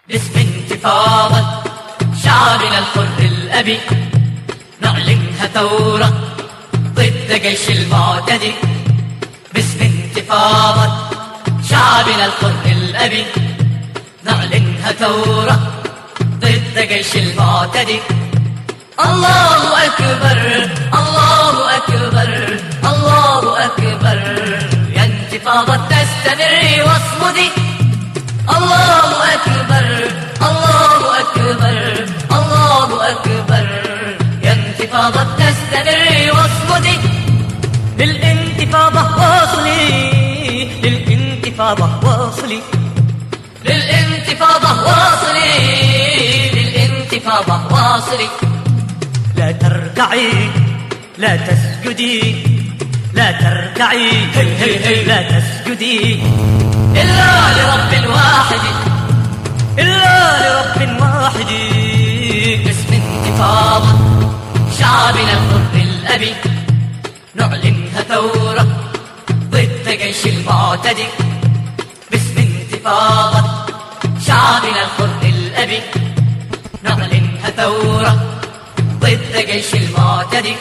باسم انتفاضة شعبنا الحر الأبي نعلنها ثورة ضد جيش المعتدي. باسم انتفاضة شعبنا الحر الأبي نعلنها ثورة ضد جيش المعتدي. الله أكبر الله أكبر الله أكبر، يا انتفاضة تستمري واصمدي. الله أكبر الله أكبر الله أكبر، يا انتفاضة تستمري واصمدي. للانتفاضة واصلي للانتفاضة واصلي للانتفاضة واصلي للانتفاضة واصلي. لا تركعي لا تسجدي لا تركعي لا تسجدي إلا لرب واحد إلا لرب واحد. باسم انتفاضة شعبنا الحر الأبي نعلنها ثورة ضد جيش المعتدي. باسم انتفاضة شعبنا الحر الأبي نعلنها ثورة ضد جيش المعتدي.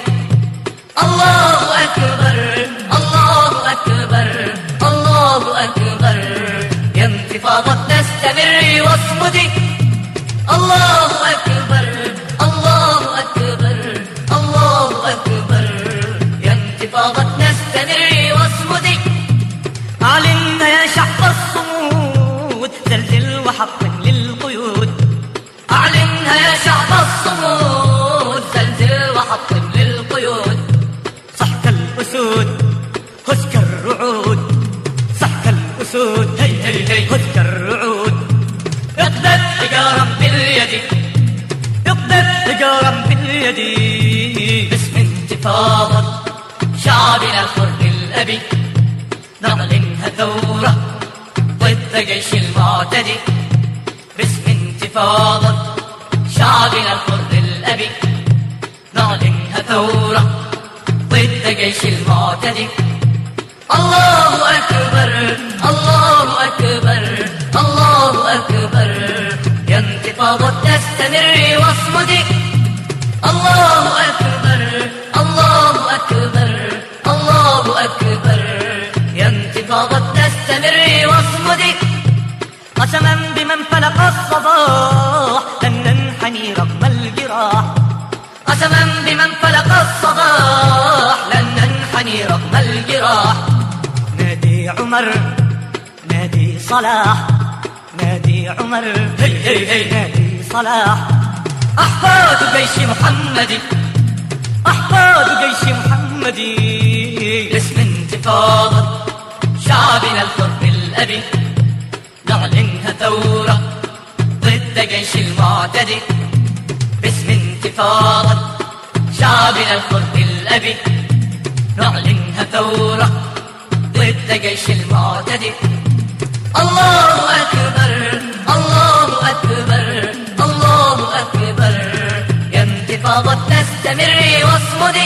الله أكبر الله أكبر الله أكبر، يا انتفاضة تستمري واصمدي. الله أكبر الله أكبر الله أكبر، يا انتفاضة تستمري واصمدي. أعلنا يا شعب الصمود زلزل وحطم للقيود. أعلنها يا شعب الصمود زلزل وحطم للقيود. صحك الأسود هزك الرعود صحك الأسود هزك الرعود. اقذف حجارا باليد اقذف حجارا باليد. باسم انتفاضة شعبنا الحر الأبي نعلنها ثورة ضد جيش المعتدي. باسم انتفاضة شعبنا الحر الأبي نعلنها ثورة ضد جيش المعتدي. الله أكبر الله أكبر الله أكبر، يا انتفاضة تستمري واصمدي. الله أكبر الله أكبر الله أكبر، يا انتفاضة تستمري واصمدي. قسما بمن فلق الصباح لن ننحني رغم الجراح. قسما بمن فلق الصباح لن ننحني رغم الجراح. نادي عمر نادي صلاح نادي عمر نادي صلاح. أحفاد جيش محمد أحفاد جيش محمد. باسم انتفاضة شعبنا الحر الأبي نعلنها ثورة ضد جيش المعتدي. باسم انتفاضة شعبنا الحر الأبي نعلنها ثورة ضد جيش المعتدي. الله أكبر الله أكبر الله أكبر، يا انتفاضة تستمري واصمدي.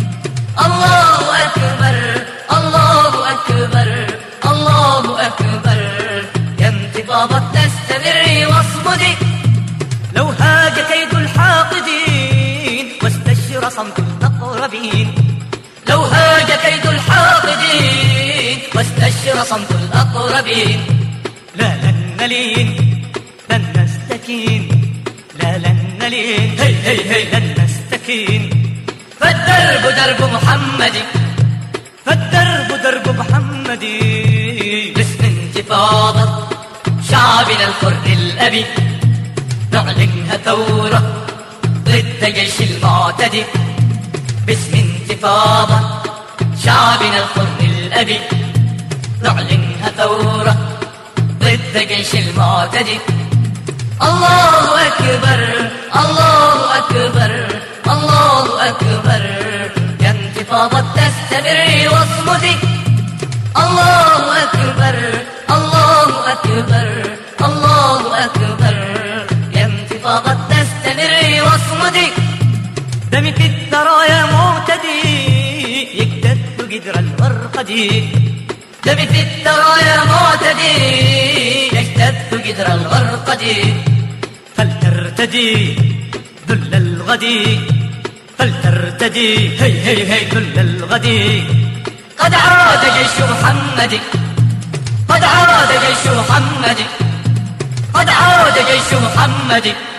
الله أكبر الله أكبر الله أكبر، يا انتفاضة تستمري واصمدي. لو هاج كيد الحاقدين واستشر صمت الأقربين. لو هاج كيد الحاقدين واستشر صمت الأقربين. لا لن نلين لن نستكين لا لن نلين لن نستكين. فالدرب درب محمد فالدرب درب محمد. باسم انتفاضة شعبنا الحر الأبي نعلنها ثورة ضد جيش المعتدي. باسم انتفاضة شعبنا الحر الأبي نعلنها ثورة ضد جيش المعتدي. الله أكبر الله أكبر الله أكبر، يا انتفاضة تستمري واصمدي. الله أكبر الله أكبر الله أكبر، يا انتفاضة تستمري واصمدي. دمك الثرى يا معتدي يكتد جدر الورقدي. دمي في الثرايا معتدي يجتث جدر الغرقد، فلترتدي ذل الغد، فلترتدي هي هي هي ذل الغد. قد عاد جيش محمد، قد عاد جيش محمد، قد عاد جيش محمد.